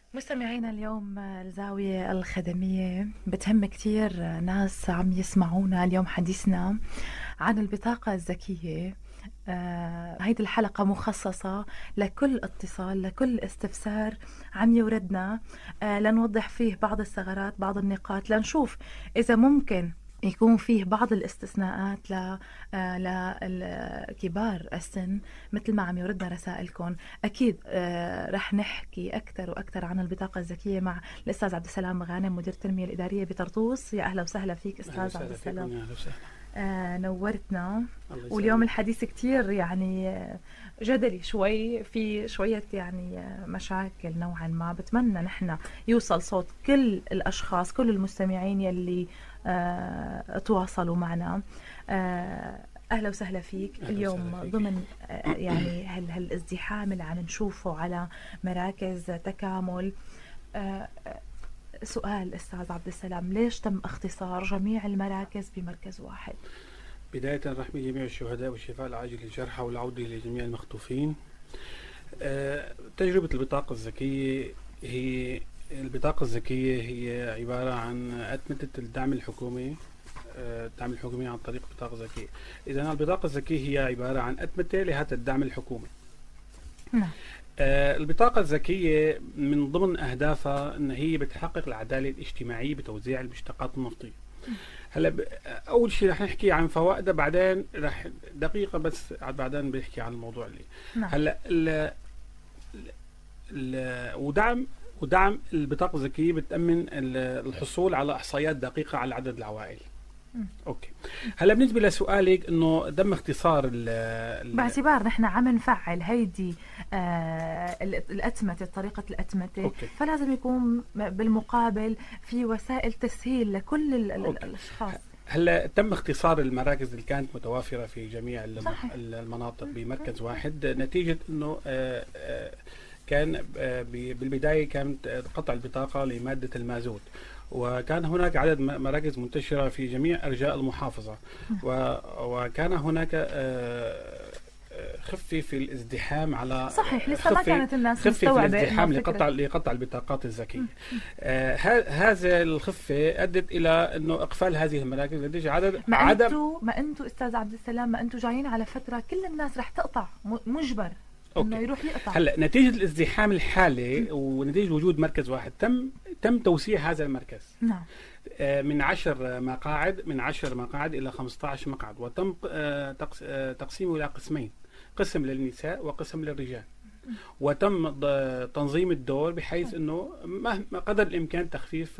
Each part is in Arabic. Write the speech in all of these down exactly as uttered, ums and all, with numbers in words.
مستمعينا اليوم الزاوية الخدمية بتهم كتير ناس عم يسمعونا اليوم حديثنا عن البطاقة الذكية. آه، هيدي الحلقة مخصصة لكل اتصال، لكل استفسار عم يوردنا، آه، لنوضح فيه بعض الثغرات، بعض النقاط، لنشوف إذا ممكن يكون فيه بعض الاستثناءات ل لكبار السن مثل ما عم يوردنا رسائلكم. أكيد آه رح نحكي أكثر وأكثر عن البطاقة الذكية مع الأستاذ عبد السلام غانم، مدير التنمية الإدارية بطرطوس. يا أهلا وسهلا فيك أستاذ عبد السلام. آه نورتنا. واليوم الحديث كتير يعني جدلي شوي، في شوية يعني مشاكل نوعا ما. بتمنى نحن يوصل صوت كل الأشخاص، كل المستمعين يلي آه تواصلوا معنا. آه أهلا وسهلا فيك. اليوم فيك. ضمن آه يعني هال هالازدحام اللي عم نشوفه على مراكز تكامل، آه سؤال أستاذ عبد السلام، ليش تم اختصار جميع المراكز بمركز واحد؟ بداية نرحم جميع الشهداء والشفاء العاجل للجرحى والعودة لجميع المخطوفين. آه تجربة البطاقة الذكية هي البطاقة الذكية هي عبارة عن أتمتة الدعم الحكومي، الدعم الحكومي عن طريق بطاقة ذكية. إذا البطاقة الذكية هي عبارة عن أتمتة لهذا الدعم الحكومي. نعم. آه البطاقة الذكية من ضمن أهدافها أن هي بتحقق العدالة الاجتماعية بتوزيع المشتقات النفطية. هلا ب... أول شيء رح نحكي عن فوائدها، بعدين رح دقيقة بس بعدين بنحكي عن الموضوع اللي نعم. هلا ال... ال... ال... ودعم ودعم البطاقة الذكية بتأمن الحصول على إحصائيات دقيقة على عدد العوائل. م. اوكي. هلا بالنسبه لسؤالك انه تم اختصار ال باعتبار نحن عم نفعل هيدي آه الاتمته، طريقه الاتمته، أوكي. فلازم يكون بالمقابل في وسائل تسهيل لكل الاشخاص. هلا تم اختصار المراكز اللي كانت متوافره في جميع المناطق بمركز واحد، نتيجه انه آه آه كان آه بالبدايه كانت قطع البطاقه لماده المازوت، وكان هناك عدد مراكز منتشرة في جميع أرجاء المحافظة، وكان هناك خفة في الازدحام على صحيح لسه ما كانت الناس مستوعبة الازدحام لقطع لقطع البطاقات الذكية. آه هذا الخفة أدت إلى إنه إقفال هذه المراكز نتيجة عدد ما عدم أنتوا ما أنتوا أستاذ عبد السلام ما أنتوا جايين على فترة كل الناس رح تقطع، مجبر انه يروح يقطع. هلا نتيجه الازدحام الحالي ونتيجه وجود مركز واحد تم تم توسيع هذا المركز. نعم. آه من عشر مقاعد من عشر مقاعد الى خمسة عشر مقعد، وتم آه تقسيمه الى قسمين، قسم للنساء وقسم للرجال. وتم تنظيم الدور بحيث انه مهما قدر الامكان تخفيف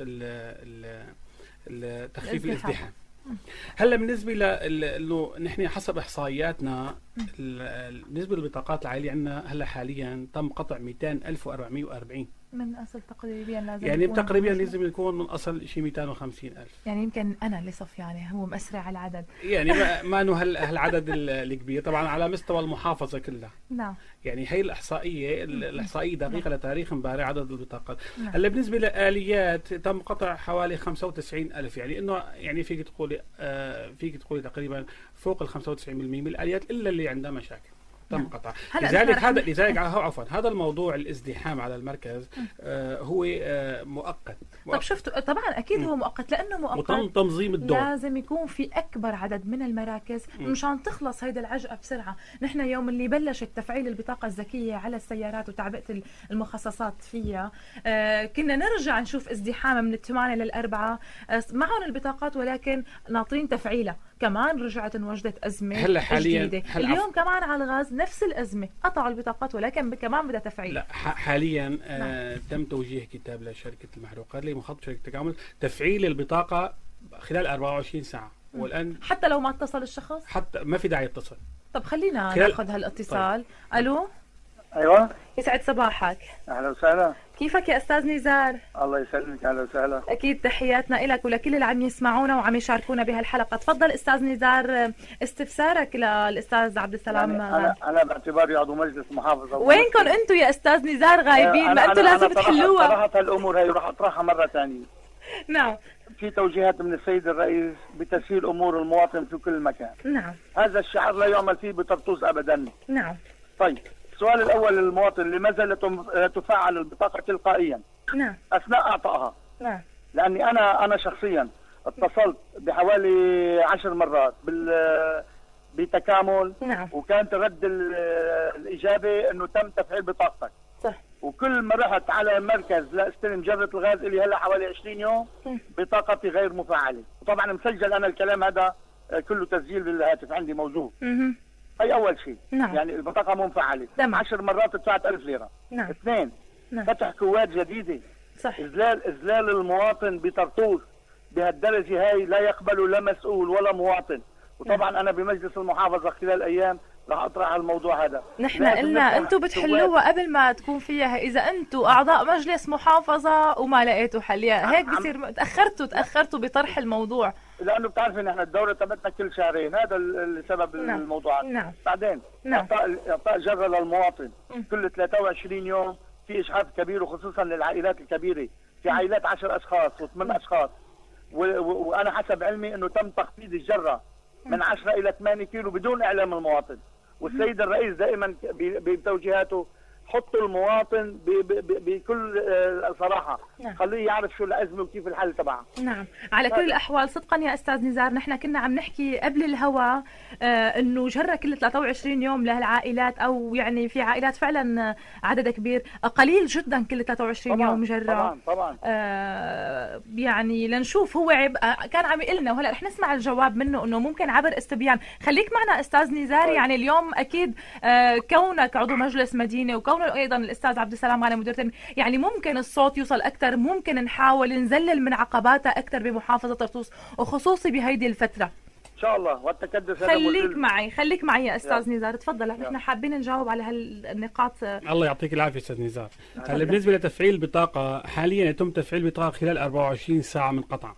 ال تخفيف الازدحام. هلا بالنسبه ل نحن حسب احصائياتنا بالنسبه للبطاقات العائليه عندنا هلا حاليا تم قطع مئتين ألف وأربعمئة وأربعين من اصل تقريبا لازم يعني تقريبا لازم يكون من اصل شيء مئتين وخمسين ألف. يعني يمكن انا اللي صف يعني هو مسرع العدد يعني ما, ما انه هالعدد الكبير طبعا على مستوى المحافظه كلها. نعم. يعني هي الاحصائيه الاحصائيه دقيقه لتاريخ امبارح عدد البطاقات. هلا بالنسبه للاليات تم قطع حوالي خمسة وتسعين ألف، يعني انه يعني فيك تقولي آه فيك تقولي تقريبا فوق ال خمسة وتسعين بالمئة من الاليات الا اللي عندها مشاكل تم قطع. لذلك هذا لذلك عفوا هذا الموضوع الازدحام على المركز آه هو آه مؤقت. طب شفتوا طبعا اكيد هو مؤقت لانه مؤقت وتم تنظيم الدور. لازم يكون في اكبر عدد من المراكز مشان تخلص هيدا العجقه بسرعه. نحن يوم اللي بلشت تفعيل البطاقه الذكيه على السيارات وتعبئه المخصصات فيها آه كنا نرجع نشوف ازدحام من الثمانية للأربعة آه معهم البطاقات، ولكن ناطرين تفعيلها. كمان رجعت انوجدت ازمه هلا حاليا جديده. هل اليوم عف... كمان على الغاز نفس الازمه، قطعوا البطاقات ولكن كمان بدها تفعيل. لا حاليا آه نعم. تم توجيه كتاب لشركه المحروقات لمخاطبه شركه التكامل تفعيل البطاقه خلال أربعة وعشرين ساعة، والان حتى لو ما اتصل الشخص حتى ما في داعي يتصل. طب خلينا خلال... ناخذ هالاتصال. طيب. الو. ايوه يسعد صباحك. اهلا وسهلا. كيفك يا استاذ نزار؟ الله يسلمك. اهلا وسهلا. اكيد تحياتنا لك ولكل اللي عم يسمعونا وعم يشاركونا بهالحلقه. تفضل استاذ نزار استفسارك للاستاذ عبد السلام. يعني انا انا باعتباري عضو مجلس محافظه. وينكم انتم يا استاذ نزار غايبين؟ ما انتم لازم تحلوها. صراحه الامور هي راح اطرحها مره ثانيه. نعم. في توجيهات من السيد الرئيس بتسهيل امور المواطن في كل مكان. نعم. هذا الشعار لا يعمل فيه بطرطوس ابدا. نعم. طيب السؤال الاول للمواطن، لماذا لا تفعل البطاقه تلقائيا؟ نعم. اثناء اعطائها. نعم. لاني انا انا شخصيا اتصلت بحوالي عشر مرات بال بتكامل. نعم. وكانت رد الاجابه انه تم تفعيل بطاقتك. صح. وكل ما رحت على مركز لاستلم جرة الغاز لي هلا حوالي عشرين يوم بطاقتي غير مفعله، وطبعا مسجل انا الكلام هذا كله تسجيل بالهاتف عندي موجود. اها. هي اول شيء. نعم. يعني البطاقه مو مفعله. تمام. عشر مرات دفعت ألف ليره. نعم. اثنين. نعم. فتح كواد جديده. صح. اذلال اذلال المواطن بطرطوس بهالدرجه هاي لا يقبله لا مسؤول ولا مواطن. وطبعا نعم. انا بمجلس المحافظه خلال ايام راح اطرح على الموضوع هذا. نحن قلنا انتم بتحلوها قبل ما تكون فيها، اذا انتم اعضاء مجلس محافظه وما لقيتوا حليها هيك بصير تاخرتوا تاخرتوا بطرح الموضوع. لانه بتعرفي نحن الدوره تبعتنا كل شهرين، هذا السبب. نعم. الموضوعات. نعم. بعدين نعم. اعطاء اعطاء جره للمواطن م. كل ثلاثة وعشرين يوم في اشحاف كبير، وخصوصا للعائلات الكبيره، في عائلات عشر اشخاص وثمان اشخاص، وانا حسب علمي انه تم تخفيض الجره من عشرة الى ثمانية كيلو بدون اعلام المواطن. والسيد الرئيس دائما بتوجيهاته حطوا المواطن بكل صراحه. نعم. خليه يعرف شو الازمه وكيف الحل تبعها. نعم. على كل الاحوال صدقا يا استاذ نزار، نحن كنا عم نحكي قبل الهوا آه انه جره كل ثلاثة وعشرين يوم لهالعائلات، او يعني في عائلات فعلا عدد كبير قليل جدا كل ثلاثة وعشرين طبعاً يوم جره. طبعا طبعا. آه يعني لنشوف هو عب... كان عم يقول لنا، وهلا رح نسمع الجواب منه انه ممكن عبر استبيان. خليك معنا استاذ نزار. طيب. يعني اليوم اكيد آه كونك عضو مجلس مدينه وكون ايضا الاستاذ عبد السلام غانم مدير تنمية، يعني ممكن الصوت يوصل اكثر، ممكن نحاول نزلل من عقباتها اكثر بمحافظه طرطوس وخصوصي بهيدي الفتره ان شاء الله. والتكدس خليك معي خليك معي يا استاذ نزار، تفضل. نحن حابين نجاوب على هالنقاط. الله يعطيك العافيه استاذ نزار. هلا بالنسبه لتفعيل البطاقه، حاليا يتم تفعيل البطاقه خلال أربعة وعشرين ساعه من قطع.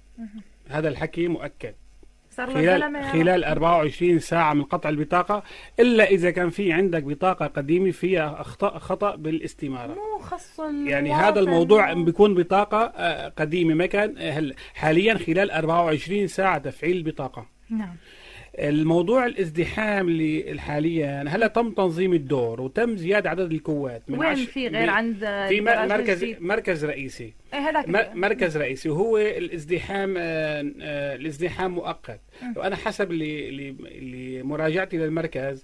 هذا الحكي مؤكد. خلال خلال أربعة وعشرين ساعة من قطع البطاقة، إلا إذا كان في عندك بطاقة قديمة فيها أخطاء خطأ بالاستمارة. مو خص يعني هذا الموضوع بيكون بطاقة قديمة ما كان. حاليا خلال أربعة وعشرين ساعة تفعيل البطاقة. نعم. الموضوع الازدحام اللي حاليا هلا تم تنظيم الدور وتم زيادة عدد الكوات. من وين في غير عند في مركز مركز رئيسي. ايه مركز رئيسي وهو الازدحام. آه آه الازدحام مؤقت. وانا حسب اللي اللي مراجعتي للمركز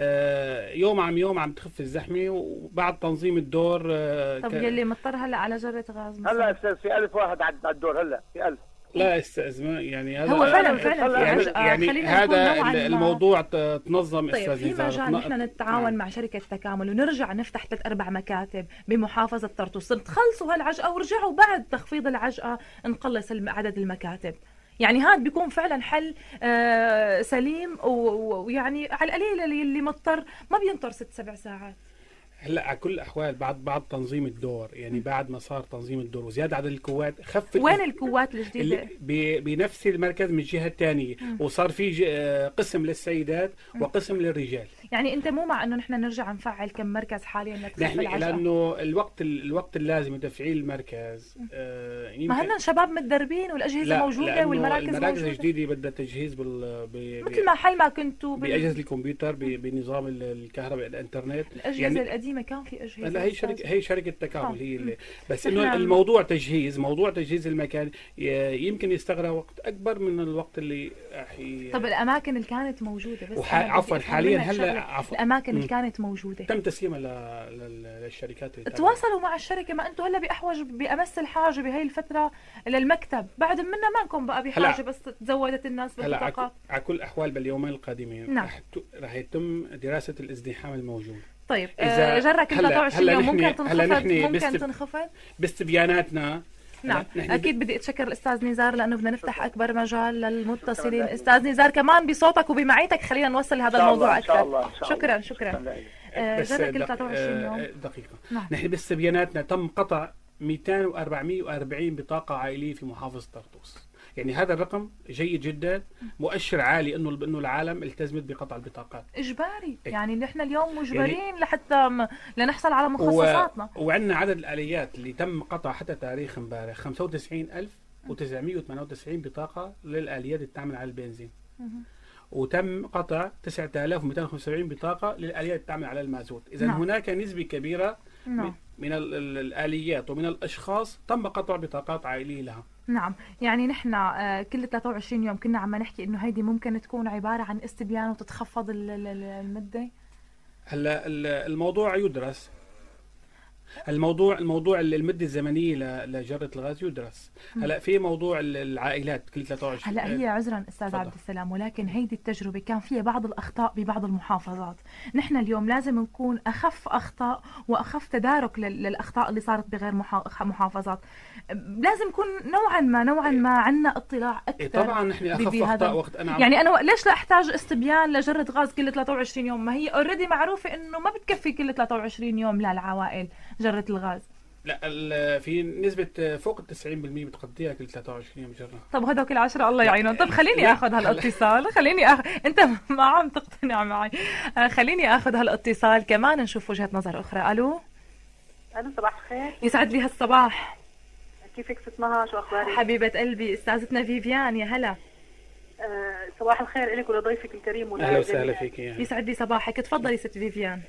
آه يوم عم يوم عم تخف الزحمه، وبعد تنظيم الدور. آه طب يلي مضطر هلا على جرة غاز هلا استاذ في ألف واحد على الدور هلا في ألف. لا استاذ يعني هذا هو فعلا فعلا يعني, يعني هذا الموضوع تنظم. طيب استاذ في مجال نحن نتعاون نعم. مع شركه تكامل ونرجع نفتح ثلاث اربع مكاتب بمحافظه طرطوس، تخلصوا هالعجقه ورجعوا بعد تخفيض العجقه نقلص عدد المكاتب. يعني هذا بيكون فعلا حل آه سليم، ويعني على القليل اللي مضطر ما بينطر ست سبع ساعات. هلا على كل الاحوال بعد بعد تنظيم الدور، يعني م. بعد ما صار تنظيم الدور وزياده عدد الكوات خف. وين الكوات الجديده؟ بنفس المركز من الجهه الثانيه، وصار في قسم للسيدات م. وقسم للرجال. يعني انت مو مع انه نحن نرجع نفعل كم مركز حاليا لتخف العجقه؟ لانه الوقت الوقت اللازم لتفعيل المركز آه ما هن شباب متدربين والاجهزه لا موجوده والمراكز موجوده. المراكز الجديده بدها تجهيز بال ب... مثل ما حل ما كنتوا بال... باجهزه الكمبيوتر ب... بنظام الكهرباء الانترنت. الاجهزه يعني القديمه كان في اجهزه. لا هي شركه هي شركه تكامل هي اللي بس انه الموضوع تجهيز موضوع تجهيز المكان يمكن يستغرق وقت اكبر من الوقت اللي حي... طب الاماكن اللي كانت موجوده بس وح... عفوا حاليا هلا عفوا الاماكن اللي كانت موجوده تم تسليمها ل... للشركات. تواصلوا مع الشركه، ما انتم هلا باحوج بامس الحاجه بهي الفتره للمكتب، بعد منا ما نكون بقى بحاجه بس تزودت الناس بالبطاقات. على كل الاحوال باليومين القادمين نعم. رح يتم دراسه الازدحام الموجود. طيب إذا جرة كل ثلاثة وعشرين يوم ممكن تنخفض ممكن بست... تنخفض باستبياناتنا. نعم اكيد بدي اتشكر الاستاذ نزار لانه بدنا نفتح اكبر مجال للمتصلين. استاذ نزار كمان بصوتك وبمعيتك خلينا نوصل هذا الموضوع اكثر. شاء الله. شكرا شكرا. جرة كل ثلاثة وعشرين يوم. دقيقه نعم. نحن باستبياناتنا تم قطع مئتين وأربعمئة وأربعين بطاقه عائليه في محافظه طرطوس. يعني هذا الرقم جيد جدا، مؤشر عالي انه انه العالم التزمت بقطع البطاقات اجباري. يعني نحن اليوم مجبرين يعني لحتى م... لنحصل على مخصصاتنا. و... وعندنا عدد الاليات اللي تم قطع حتى تاريخ امبارح خمسة وتسعين ألف وتسعمئة وثمانية وتسعين بطاقه للاليات اللي تعمل على البنزين. وتم قطع تسعة آلاف ومئتين وخمسة وسبعين بطاقه للاليات اللي تعمل على المازوت. اذا نعم. هناك نسبه كبيره نعم. من الآليات ومن الأشخاص تم قطع بطاقات عائلية لها. نعم، يعني نحن كل ثلاثة وعشرين يوم كنا عم نحكي إنه هيدي ممكن تكون عبارة عن استبيان وتتخفض المدة. هلا الموضوع يدرس، الموضوع الموضوع المدة الزمنية لجرة الغاز يدرس. هلا في موضوع العائلات كل ثلاثة وعشرين. هلا هي عذرا استاذ عبد السلام، ولكن هيدي التجربة كان فيها بعض الأخطاء ببعض المحافظات. نحن اليوم لازم نكون أخف أخطاء وأخف تدارك للأخطاء اللي صارت بغير محافظات. لازم نكون نوعا ما نوعا ما عندنا اطلاع أكثر. طبعا نحن أخف أخطاء وقت أنا يعني أنا ليش لا أحتاج استبيان لجرة غاز كل ثلاثة وعشرين يوم؟ ما هي اوريدي معروفة إنه ما بتكفي كل ثلاثة وعشرين يوم للعوائل جرة الغاز. لا، في نسبة فوق التسعين بالمية بتقضيها كل ثلاثة وعشرين يوم جرة. طب هذوك العشرة الله يعينهم. طب خليني اخذ هالاتصال، خليني اخذ، انت ما عم تقتنع معي، خليني اخذ هالاتصال كمان نشوف وجهة نظر اخرى. الو الو صباح الخير. يسعد لي هالصباح. كيفك ست مها؟ شو اخبارك؟ حبيبة قلبي استاذتنا فيفيان، يا هلا. أه صباح الخير لك ولضيفك الكريم. اهلا وسهلا فيك. يسعد لي صباحك، تفضلي ست فيفيان.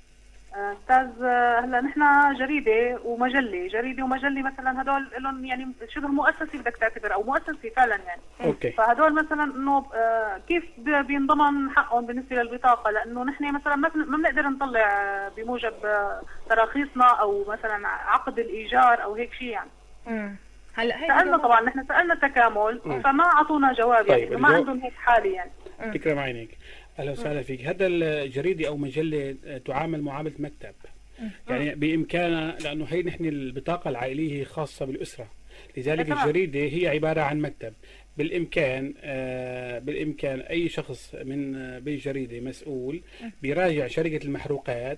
استاذ هلا نحن جريده ومجله، جريده ومجله مثلا هدول لهم يعني شبه مؤسسه بدك تعتبر او مؤسسه فعلا يعني. اوكي. فهدول مثلا انه كيف بينضمن حقهم بالنسبه للبطاقه؟ لانه نحن مثلا ما بنقدر نطلع بموجب تراخيصنا او مثلا عقد الايجار او هيك شيء يعني. امم هلا هي سالنا طبعا نحن سالنا التكامل فما اعطونا جواب. طيب يعني ما عندهم هيك حالي يعني. تكرم عينيك. اهلا وسهلا فيك. هذا الجريده او مجله تعامل معامله مكتب، يعني بامكانها، لانه هي نحن البطاقه العائليه هي خاصه بالاسره، لذلك الجريده هي عباره عن مكتب. بالامكان آه بالامكان اي شخص من بالجريده مسؤول بيراجع شركه المحروقات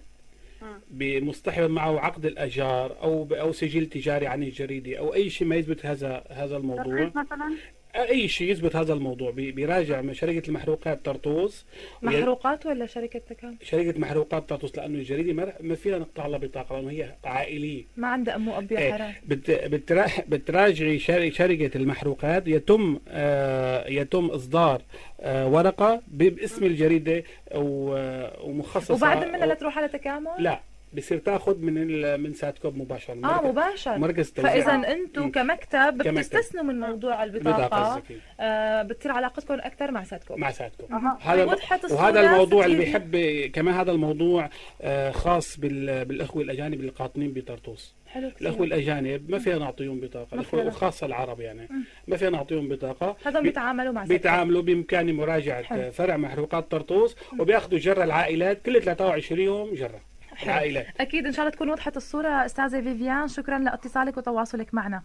بمصطحبا معه عقد الاجار او او سجل تجاري عن الجريده او اي شيء ما يثبت هذا هذا الموضوع مثلا. اي شيء يثبت هذا الموضوع بيراجع شركه المحروقات طرطوس. محروقات ولا شركه تكامل؟ شركه محروقات طرطوس، لانه الجريده ما فينا نقطع لها بطاقه لانه هي عائليه ما عندها ام واب يا حرام. بت بتراجعي شركه المحروقات، يتم آه يتم اصدار آه ورقه باسم الجريده ومخصصه، وبعد منها لا تروح على تكامل؟ لا، بصير تاخذ من من ساتكوب مباشره. اه مباشر. مركز توزيع. فاذا انتم كمكتب بتستثنوا من موضوع البطاقه، آه بتصير علاقتكم اكثر مع ساتكوب. مع ساتكوب. آه. هذا وهذا الموضوع اللي بيحب كمان، هذا الموضوع آه خاص بالاخوه الاجانب اللي قاطنين بطرطوس. حلو كثير. الاخوه الاجانب ما فينا نعطيهم بطاقه، الاخوه وخاصه العرب يعني م. ما فينا نعطيهم بطاقه. هذول بيتعاملوا مع ساتكوب. بيتعاملوا بامكاني مراجعه حلو. فرع محروقات طرطوس وبياخذوا جره العائلات كل ثلاثة وعشرين يوم جره. العائلات. أكيد إن شاء الله تكون وضحت الصورة أستاذة فيفيان. شكرا لاتصالك وتواصلك معنا.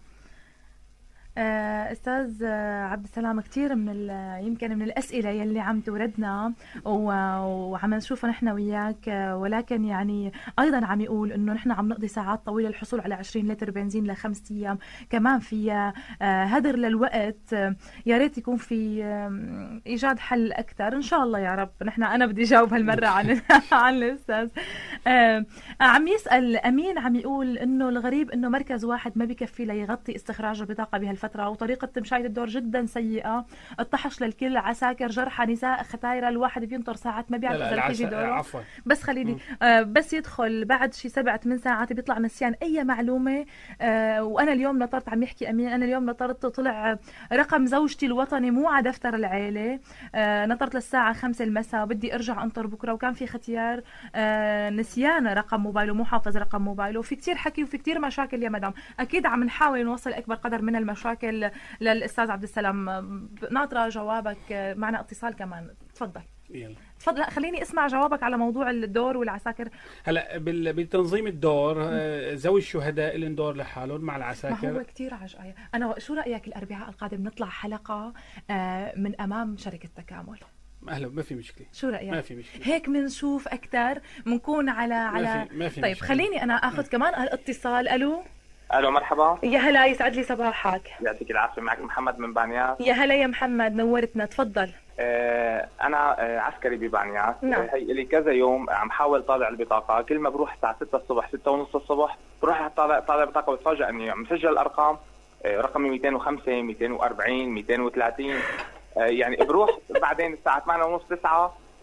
أستاذ عبد السلام، كثير من يمكن من الأسئلة يلي عم توردنا وعم نشوفها نحن وياك، ولكن يعني أيضا عم يقول إنه نحن عم نقضي ساعات طويلة للحصول على عشرين لتر بنزين لخمس أيام، كمان في هدر للوقت. يا ريت يكون في إيجاد حل أكثر إن شاء الله يا رب. نحن أنا بدي جاوب هالمرة عن عن الأستاذ. عم يسأل أمين، عم يقول إنه الغريب إنه مركز واحد ما بكفي ليغطي استخراج البطاقة بهالفترة، وطريقة تمشاية الدور جدا سيئة، الطحش للكل، عساكر، جرحى، نساء، ختايرة، الواحد بينطر ساعات ما بيعرف إذا تيجي دوره. عفوا. بس خليني آه بس يدخل بعد شي سبع ثمان ساعات بيطلع نسيان أي معلومة. آه وأنا اليوم نطرت، عم يحكي أمين، أنا اليوم نطرت طلع رقم زوجتي الوطني مو على دفتر العيلة. آه نطرت للساعة خمسة المساء، بدي أرجع أنطر بكرة، وكان في ختيار آه نسيان رقم موبايله، مو حافظ رقم موبايله. وفي كتير حكي وفي كتير مشاكل يا مدام. أكيد عم نحاول نوصل أكبر قدر من المشاكل للأستاذ عبد السلام. ناطرة جوابك، معنا اتصال كمان. تفضل. يلا. تفضل. خليني اسمع جوابك على موضوع الدور والعساكر. هلا بالتنظيم الدور، ذوي الشهداء لهم دور لحالهم مع العساكر. ما هو كثير عجقاية. انا شو رايك الاربعاء القادم نطلع حلقه من امام شركه تكامل؟ اهلا، ما في مشكله. شو رايك؟ ما في مشكله. هيك بنشوف اكثر، بنكون على على ما في ما في طيب مشكلة. خليني انا اخذ كمان الاتصال. الو الو مرحبا. يا هلا، يسعد لي صباحك. يعطيك العافيه. معك محمد من بانياس. يا هلا يا محمد، نورتنا. تفضل. آه انا آه عسكري ببانياس. نعم. هي لي كذا يوم عم حاول طالع البطاقه، كل ما بروح الساعه ستة الصبح ستة ونص الصبح بروح طالع طالع البطاقه، بتفاجئ اني عم مسجل الارقام. آه رقمي مئتين وخمسة مئتين وأربعين مئتين وثلاثين. آه يعني بروح بعدين الساعه ثمانية ونص تسعة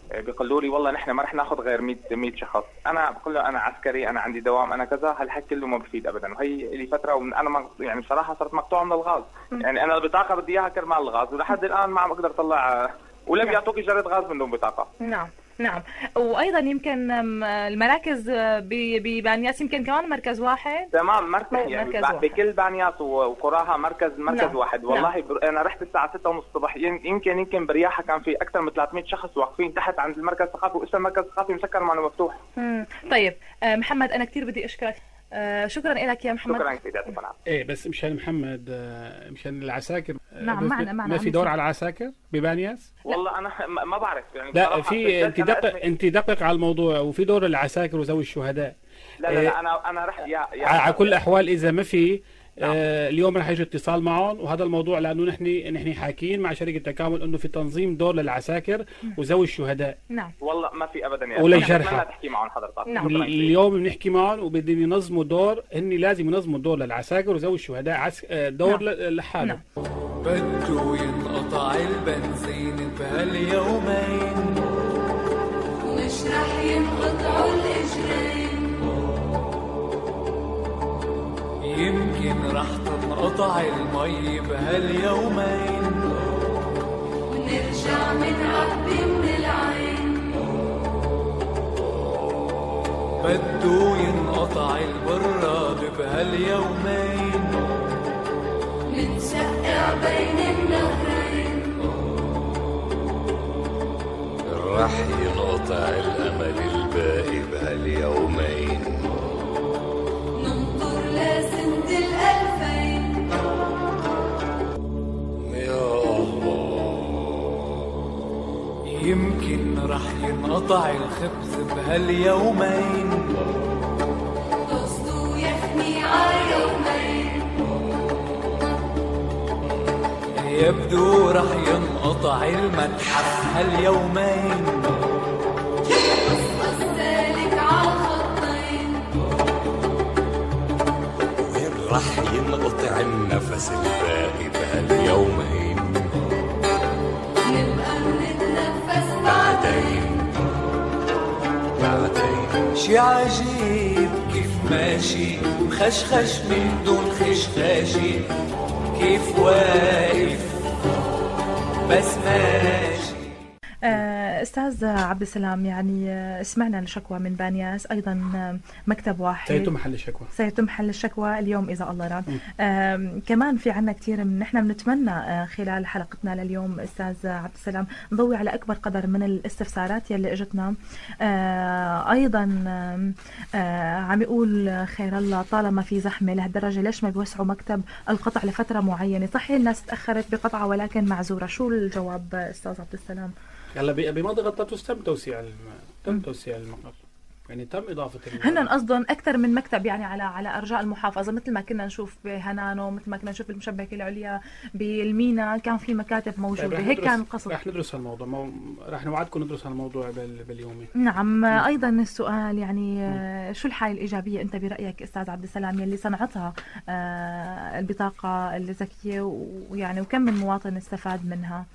بيقولوا لي والله نحن ما رح ناخذ غير مية شخص. انا بقول له انا عسكري، انا عندي دوام، انا كذا، هالحكي كله ما بفيد ابدا. وهي لي فتره وانا ما يعني بصراحه صرت مقطوع من الغاز. يعني انا البطاقه بدي اياها كرمال الغاز، ولحد الان ما عم اقدر اطلع، ولم يعطوك جريده غاز من دون بطاقه. نعم نعم. وايضا يمكن المراكز ببانياس يمكن كمان مركز واحد. تمام، مركز يعني بكل بانياس وقراها مركز مركز نعم. واحد. والله نعم. بر... انا رحت الساعه ستة ونص الصبح، يمكن يمكن برياحه كان في اكثر من ثلاثمية شخص واقفين تحت عند المركز الثقافي، واسم المركز الثقافي مسكر ما مفتوح. امم طيب محمد، انا كثير بدي اشكرك. آه شكرا لك يا محمد. شكرا سيدي. ايه بس مشان محمد، مشان العساكر. نعم معنا معنا. ما في دور على العساكر ببانياس؟ والله انا ما بعرف يعني. لا في، انت دقق انت دقق على الموضوع، وفي دور العساكر وذوي الشهداء. لا لا, لا انا انا رحت يا, يا على كل الاحوال اذا ما في نعم. آه اليوم رح يجي اتصال معهم، وهذا الموضوع لانه نحن نحن حاكيين مع شركه تكامل انه في تنظيم دور للعساكر وذوي الشهداء. نعم والله ما في ابدا يا ولا جرحى. تحكي معهم حضرتك. نعم. اليوم بنحكي معهم وبدهم ينظموا دور، هن لازم ينظموا دور للعساكر وذوي الشهداء، عس... دور نعم. لحاله. نعم. بده ينقطع البنزين بهاليومين، مش رح ينقطعوا الاجرين، يمكن رح تنقطع المي بهاليومين، ونرجع منعبي من العين. بده ينقطع البراد بهاليومين، متسقع بين النهرين، رح ينقطع الأمل الباقي بهاليومين، ننطر لسنة الألفين. يا الله. يمكن رح ينقطع الخبز بهاليومين، قصده يحمي عاليومين، يبدو رح ينقطع المتحف هاليومين، قصقص ذلك عالخطين، وين رح ينقطع النفس الباقي بهاليومين، نبقى منتنفس بعدين بعدين. شي عجيب كيف ماشي مخشخش من دون خشخاشي، كيف واقف بس ماشي. أستاذ عبد السلام، يعني سمعنا الشكوى من بانياس، أيضا مكتب واحد سيتم محل الشكوى سيتم محل الشكوى اليوم إذا الله راد. كمان في عنا كثير من نحن بنتمنى خلال حلقتنا لليوم أستاذ عبد السلام نضوي على أكبر قدر من الاستفسارات يلي اجتنا. آه أيضا آه عم يقول خير الله، طالما في زحمة لهالدرجة ليش ما بيوسعوا مكتب القطع لفترة معينة؟ صحيح الناس تأخرت بقطعة ولكن معذورة. شو الجواب أستاذ عبد السلام؟ هلا بمنطقة طرطوس تم توسيع تم توسيع المقر، يعني تم إضافة هن قصدهم أكثر من مكتب يعني على على أرجاء المحافظة، مثل ما كنا نشوف بهنانو، مثل ما كنا نشوف بالمشبكة العليا، بالمينا كان في مكاتب موجودة. هيك كان القصد. رح ندرس هالموضوع، مو... رح نوعدكم ندرس هالموضوع بال... باليومين. نعم. م. أيضا السؤال يعني م. شو الحالة الإيجابية أنت برأيك أستاذ عبد السلام يلي صنعتها آه البطاقة الذكية، ويعني وكم من مواطن استفاد منها؟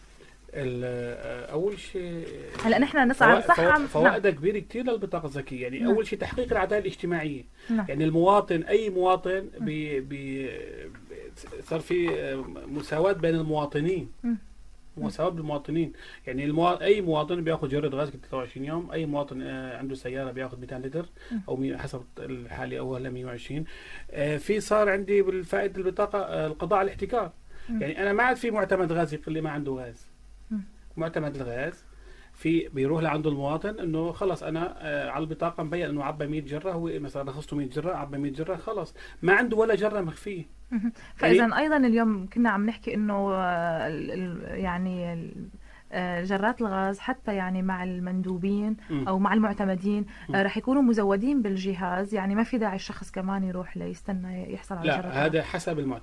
اول شيء هلا نحن نسعى صح فوائدها كبيره كثير للبطاقه الذكيه. يعني نعم. اول شيء تحقيق العداله الاجتماعيه. نعم. يعني المواطن، اي مواطن بي بي صار في مساواه بين المواطنين، مساواه بالمواطنين. يعني الموا... اي مواطن بياخذ جرد غاز ثلاثة وعشرين يوم، اي مواطن عنده سياره بياخذ مئتين لتر او حسب الحاله، او هلا مئة وعشرين. في صار عندي بالفائده البطاقه القضاء على الاحتكار. يعني انا ما عاد في معتمد غاز يقول لي ما عنده غاز. معتمد الغاز في بيروح لعنده المواطن انه خلص انا آه على البطاقه مبين انه عبى مئة جره، هو مثلا رخصته مئة جره، عبى مئة جره، خلص ما عنده ولا جره مخفيه. فاذا يعني ايضا اليوم كنا عم نحكي انه آه يعني آه جرات الغاز حتى يعني مع المندوبين م. او مع المعتمدين آه رح يكونوا مزودين بالجهاز، يعني ما في داعي الشخص كمان يروح ليستنى يحصل على لا جرات. هذا حسب المعتمد،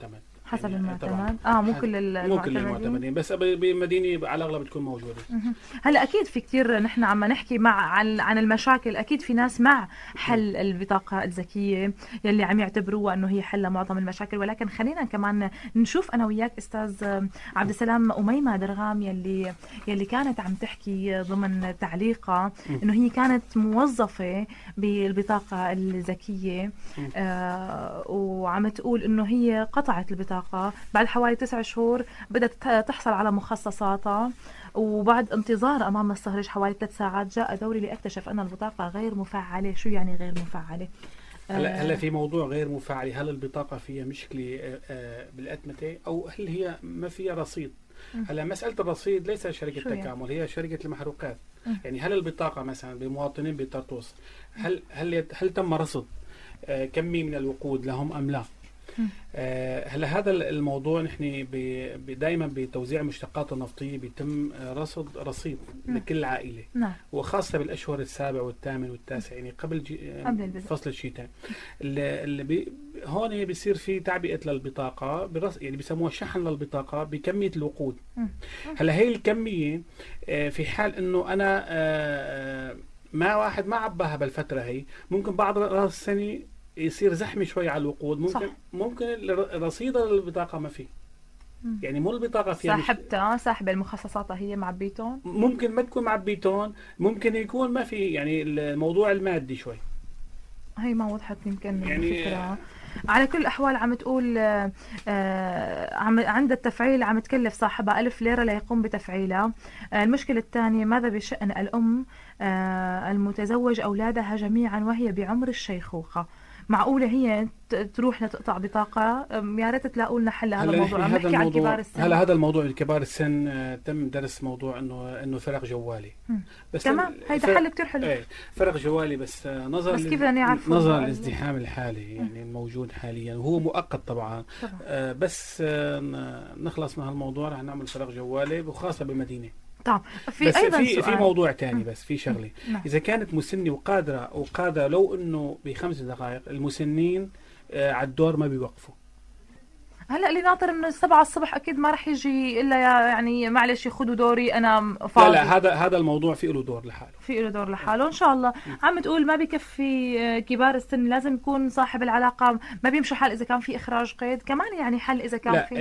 حسب يعني المعتمد اه مو كل المعتمدين مو كل المعتمدين بس بمدينه على الاغلب تكون موجوده. هلا اكيد في كثير نحن عم نحكي مع عن عن المشاكل، اكيد في ناس مع حل البطاقه الذكيه يلي عم يعتبروها انه هي حل معظم المشاكل، ولكن خلينا كمان نشوف انا وياك استاذ عبد السلام أميمة درغام يلي يلي كانت عم تحكي ضمن تعليقها انه هي كانت موظفه بالبطاقه الذكيه آه وعم تقول انه هي قطعت البطاقه بعد حوالي تسع شهور، بدأت تحصل على مخصصاتها، وبعد انتظار امام الصهرج حوالي ثلاث ساعات جاء دوري ليكتشف ان البطاقه غير مفعله. شو يعني غير مفعله؟ هلا هلا في موضوع غير مفعله، هل البطاقه فيها مشكله بالاتمته او هل هي ما فيها رصيد؟ هلا مساله الرصيد ليس شركه تكامل، هي شركه المحروقات. يعني هل البطاقه مثلا بمواطنين بطرطوس هل هل هل تم رصد كمي من الوقود لهم ام لا؟ آه هلا هذا الموضوع نحن دائما بتوزيع المشتقات النفطيه بيتم رصد رصيد م. لكل عائله نعم. وخاصه بالاشهر السابع والثامن والتاسع يعني قبل, قبل فصل الشتاء اللي, اللي بي هون بيصير في تعبئه للبطاقه برص يعني بيسموها شحن للبطاقه بكميه الوقود. م. هلا هي الكميه آه في حال انه انا آه ما واحد ما عباها بالفتره هي ممكن بعض راس السنه يصير زحمه شوي على الوقود، ممكن صح. ممكن رصيد البطاقه ما فيه، يعني مو البطاقه فيها ساحبتها ساحبه المخصصات هي معبيتهم، ممكن ما تكون معبيتهم، ممكن يكون ما في، يعني الموضوع المادي شوي هي ما وضحت يمكن يعني الفكره. على كل الأحوال عم تقول آه عم عند التفعيل عم تكلف صاحبها ألف ليرة ليقوم بتفعيلها. آه المشكلة الثانية ماذا بشأن الأم آه المتزوج أولادها جميعا وهي بعمر الشيخوخة؟ معقولة هي تروح لتقطع بطاقة؟ يا ريت تلاقوا لنا حل هذا الموضوع. عم نحكي عن كبار السن. هلا هذا الموضوع الكبار السن آه تم درس موضوع انه انه فرق جوالي بس كمان هيدا حل كتير حلو. ايه فرق جوالي بس آه نظر بس كيف بدنا نعرف نظر الازدحام الحالي يعني الموجود حاليا وهو مؤقت طبعا, طبعا. آه بس آه نخلص من هالموضوع رح نعمل فرق جوالي وخاصة بمدينة. طبعا في بس ايضا في سؤال. في موضوع ثاني بس في شغله اذا كانت مسنه وقادره وقادره لو انه بخمس دقائق المسنين آه على الدور ما بيوقفوا. هلا اللي ناطر انه السبعة الصبح اكيد ما رح يجي الا يعني معلش ياخذوا دوري انا فاضي. لا لا هذا هذا الموضوع في له دور لحاله. في له دور لحاله ان شاء الله. م. عم تقول ما بكفي كبار السن، لازم يكون صاحب العلاقه ما بيمشوا حال اذا كان في اخراج قيد، كمان يعني حل اذا كان لا في ال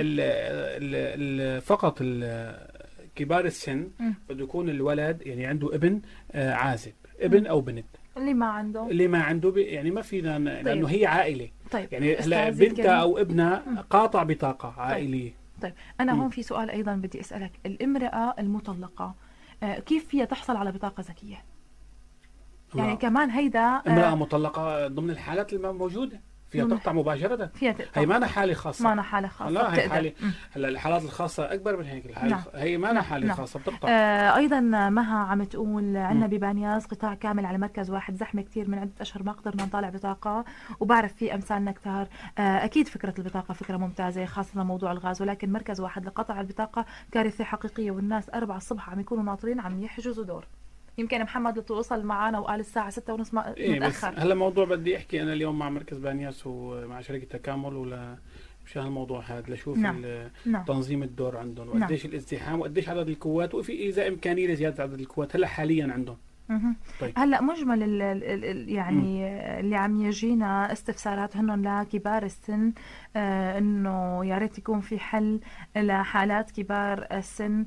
ال فقط ال كبار السن بده يكون الولد يعني عنده ابن آه عازب، ابن م. او بنت. اللي ما عنده اللي ما عنده يعني ما فينا طيب. لانه هي عائله. طيب. يعني هلا بنتها او ابنها قاطع بطاقه عائليه. طيب, طيب. انا م. هون في سؤال ايضا بدي اسالك، الامراه المطلقه آه كيف فيها تحصل على بطاقه ذكيه؟ يعني كمان هيدا آه امراه مطلقه ضمن الحالات الموجوده فيها تقطع مباشرة. فيها تقطع. هي ما أنا حالة خاصة. ما أنا حالة خاصة. لا هي حالة. هلا الحالات الخاصة أكبر من هيك. الحالة نعم. هي ما أنا حالة نعم. خاصة بتقطع. آه أيضا مها عم تقول عندنا ببانياس قطاع كامل على مركز واحد زحمة كتير من عدة أشهر ما قدرنا نطالع بطاقة، وبعرف في أمثالنا كتار. آه أكيد فكرة البطاقة فكرة ممتازة خاصة موضوع الغاز، ولكن مركز واحد لقطع البطاقة كارثة حقيقية، والناس أربعة الصبح عم يكونوا ناطرين عم يحجزوا دور. يمكن محمد توصل معنا وقال الساعة ستة ونص ما إيه متأخر. هلا موضوع بدي أحكي أنا اليوم مع مركز بانياس ومع شركة تكامل ولا مشان الموضوع هذا لشوف نعم. تنظيم الدور عندهم وقديش نعم. الازدحام وقديش عدد الكوات وفي إذا إمكانية لزيادة عدد الكوات هلا حاليا عندهم. طيب. هلا مجمل ال ال يعني م. اللي عم يجينا استفسارات هن لكبار السن آه انه يا ريت يكون في حل لحالات كبار السن.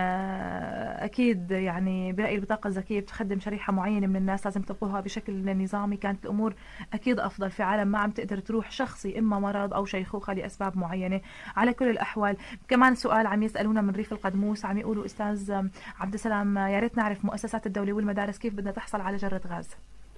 آه اكيد يعني برايي البطاقه الذكيه بتخدم شريحه معينه من الناس، لازم تطبقها بشكل نظامي، كانت الامور اكيد افضل في عالم ما عم تقدر تروح شخصي اما مرض او شيخوخه لاسباب معينه. على كل الاحوال كمان سؤال عم يسالونا من ريف القدموس، عم يقولوا استاذ عبد السلام يا ريت نعرف مؤسسات الدوله والمدارس كيف بدنا تحصل على جرة غاز؟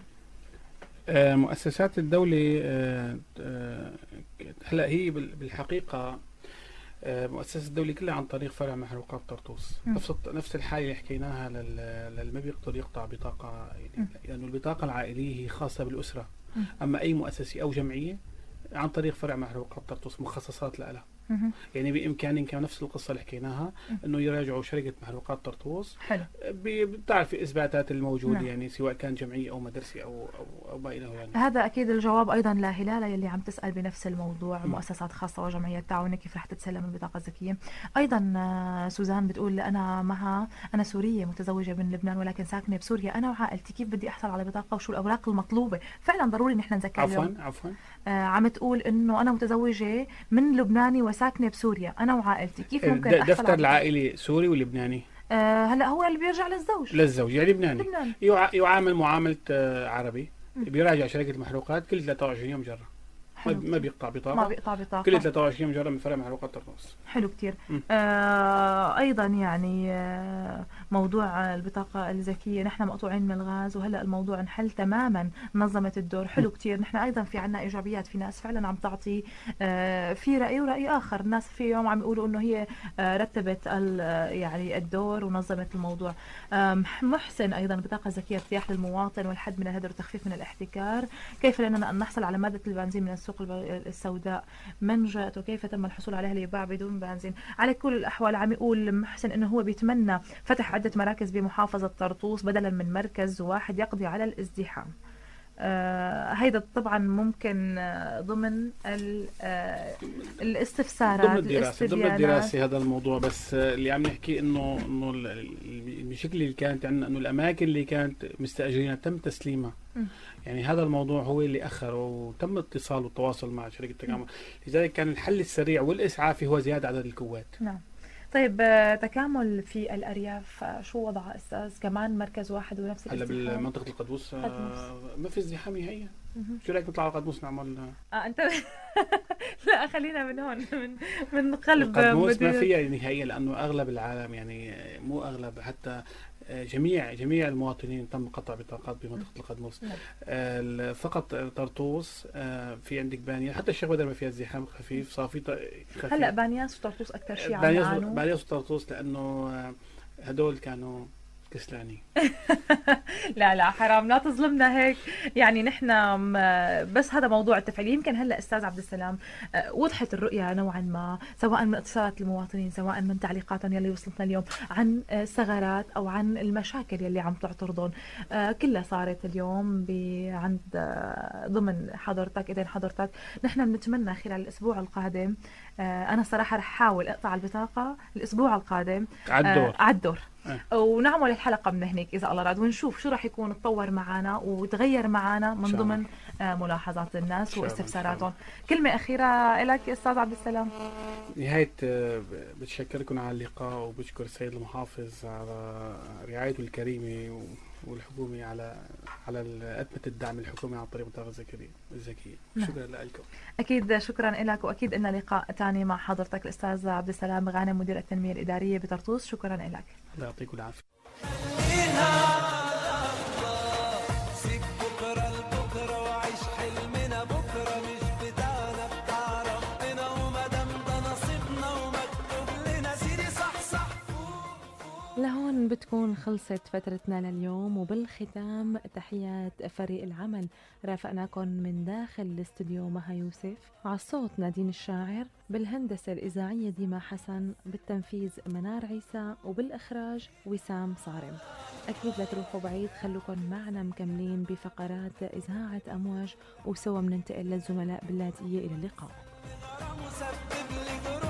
آه مؤسسات الدولة آه آه هلا هي بالحقيقة آه مؤسسات الدولة كلها عن طريق فرع محروقات طرطوس. نفس نفس الحالة اللي حكيناها للي ما بيقدر يقطع بطاقة، يعني لأنه البطاقة العائلية هي خاصة بالأسرة. م. أما أي مؤسسة أو جمعية عن طريق فرع محروقات طرطوس مخصصات لها. يعني بامكانهم كان نفس القصه اللي حكيناها انه يراجعوا شركه محروقات طرطوس. حلو. بتعرف الاثباتات الموجوده. نعم. يعني سواء كان جمعيه او مدرسه او او او باقي يعني. هذا اكيد الجواب ايضا لهلال يلي عم تسال بنفس الموضوع. م. مؤسسات خاصه وجمعيات تعاونيه كيف رح تتسلم البطاقه الذكيه. ايضا سوزان بتقول انا معها انا سوريه متزوجه من لبنان ولكن ساكنه بسوريا، انا وعائلتي كيف بدي احصل على بطاقه وشو الاوراق المطلوبه؟ فعلا ضروري نحن نذكر. عفوا عفوا آه عم تقول انه انا متزوجه من لبناني وساكنه بسوريا انا وعائلتي، كيف ممكن احصل دفتر العائله سوري ولبناني؟ آه هلا هو اللي بيرجع للزوج للزوج يعني لبناني. لبناني. يع... يعامل معامله آه عربي. م. بيراجع شركه المحروقات كل ثلاثة وعشرين يوم جره. ما بيقطع بطاقه ما بيقطع بطاقه كل ثلاثة وعشرين يوم جره من فرع محروقات طرطوس. حلو كتير. آه ايضا يعني آه موضوع البطاقه الذكيه نحن مقطوعين من الغاز وهلا الموضوع انحل تماما، نظمت الدور. حلو كتير. نحن ايضا في عنا ايجابيات، في ناس فعلا عم تعطي آه في راي وراي اخر. الناس في يوم عم يقولوا انه هي آه رتبت يعني الدور ونظمت الموضوع. آه محسن ايضا بطاقه ذكيه ارتياح للمواطن والحد من الهدر وتخفيف من الاحتكار. كيف لنا ان نحصل على ماده البنزين من السوق السوداء؟ من جاءت وكيف تم الحصول عليها ليباع بدون بنزين؟ على كل الأحوال عم يقول محسن إنه هو بيتمنى فتح عدة مراكز بمحافظة طرطوس بدلا من مركز واحد يقضي على الازدحام. آه هيدا طبعا ممكن آه ضمن آه الاستفسارات ضمن الدراسة ضمن الدراسة هذا الموضوع. بس آه اللي عم نحكي إنه إنه المشكلة اللي كانت عندنا إنه الأماكن اللي كانت مستأجرينها تم تسليمها. م. يعني هذا الموضوع هو اللي أخر وتم اتصال والتواصل مع شركة تكامل. لذلك كان الحل السريع والإسعافي هو زيادة عدد الكوات. نعم. طيب تكامل في الأرياف شو وضعها أستاذ؟ كمان مركز واحد ونفس الازدحام؟ هلا بالمنطقة القدوس ما في ازدحام نهائيا. شو رايك نطلع على القدوس نعمل اه انت لا خلينا من هون من من قلب القدوس ما فيها نهائيا لانه اغلب العالم يعني مو اغلب حتى جميع جميع المواطنين تم قطع بطاقات بمنطقه القدوس. آه فقط طرطوس آه في عندك بانياس، حتى الشيخ بدر ما فيها ازدحام خفيف صافي خفيف. هلا بانياس وطرطوس اكثر شيء عم يعانوا. بانياس وطرطوس لانه هدول كانوا كسلاني. لا لا حرام لا تظلمنا هيك. يعني نحن بس هذا موضوع التفعيل. يمكن هلا استاذ عبد السلام وضحت الرؤيه نوعا ما سواء من اتصالات المواطنين سواء من تعليقاتهم يلي وصلتنا اليوم عن الثغرات او عن المشاكل يلي عم تعترضهم كلها صارت اليوم عند ضمن حضرتك اذا حضرتك. نحن بنتمنى خلال الاسبوع القادم انا صراحه رح احاول اقطع البطاقه الاسبوع القادم على الدور على الدور أه. ونعمل الحلقة من هناك إذا الله راد ونشوف شو راح يكون تطور معنا وتغير معنا من ضمن ملاحظات الناس واستفساراتهم. كلمة أخيرة لك أستاذ عبد السلام. نهاية بتشكركم على اللقاء وبشكر السيد المحافظ على رعايته الكريمة والحكومة على على أتمة الدعم الحكومي عن طريق البطاقة الذكية. شكرا لكم. أكيد شكرا لك وأكيد إن لقاء ثاني مع حضرتك الأستاذ عبد السلام غانم مدير التنمية الإدارية بطرطوس. شكرا لك. الله يعطيكم العافية. سيب بكرة لبكرة وعيش حلمنا بكرة مش بتاعنا بتاع ربنا ومدام ده نصيبنا ومكتوب لنا سيدي صح صح. لهون بتكون خلصت فترتنا لليوم وبالختام تحيات فريق العمل. رافقناكم من داخل الاستوديو مها يوسف، على الصوت نادين الشاعر، بالهندسة الإذاعية ديما حسن، بالتنفيذ منار عيسى، وبالإخراج وسام صارم. أكيد لا تروحوا بعيد، خلوكم معنا مكملين بفقرات إذاعة أمواج وسوا مننتقل للزملاء باللاذقية. إلى اللقاء.